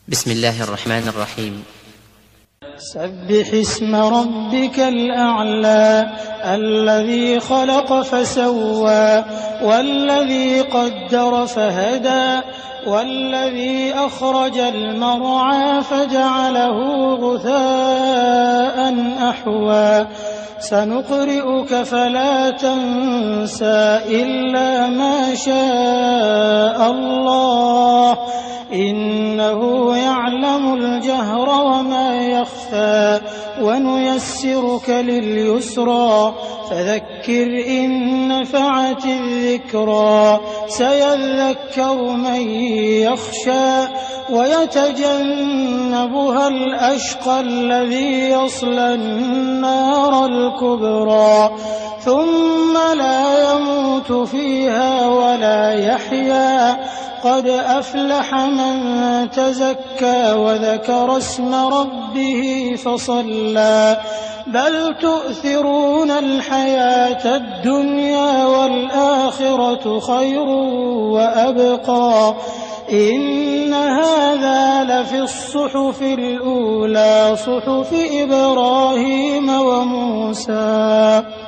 بسم الله الرحمن الرحيم. سبح اسم ربك الأعلى الذي خلق فسوى والذي قدر فهدى والذي أخرج المرعى فجعله غثاء أحوى سنقرئك فلا تنسى إلا ما شاء الله إنه يعلم الجهر وما يخفى ونيسرك لليسرى فذكر إن نفعت الذكرى سيذكر من يخشى ويتجنبها الأشقى الذي يصلى النار الكبرى ثم لا يموت فيها ولا يحيا قد أفلح من تزكى وذكر اسم ربه فصلى بل تؤثرون الحياة الدنيا والآخرة خير وأبقى إن هذا لفي الصحف الأولى صحف إبراهيم وموسى.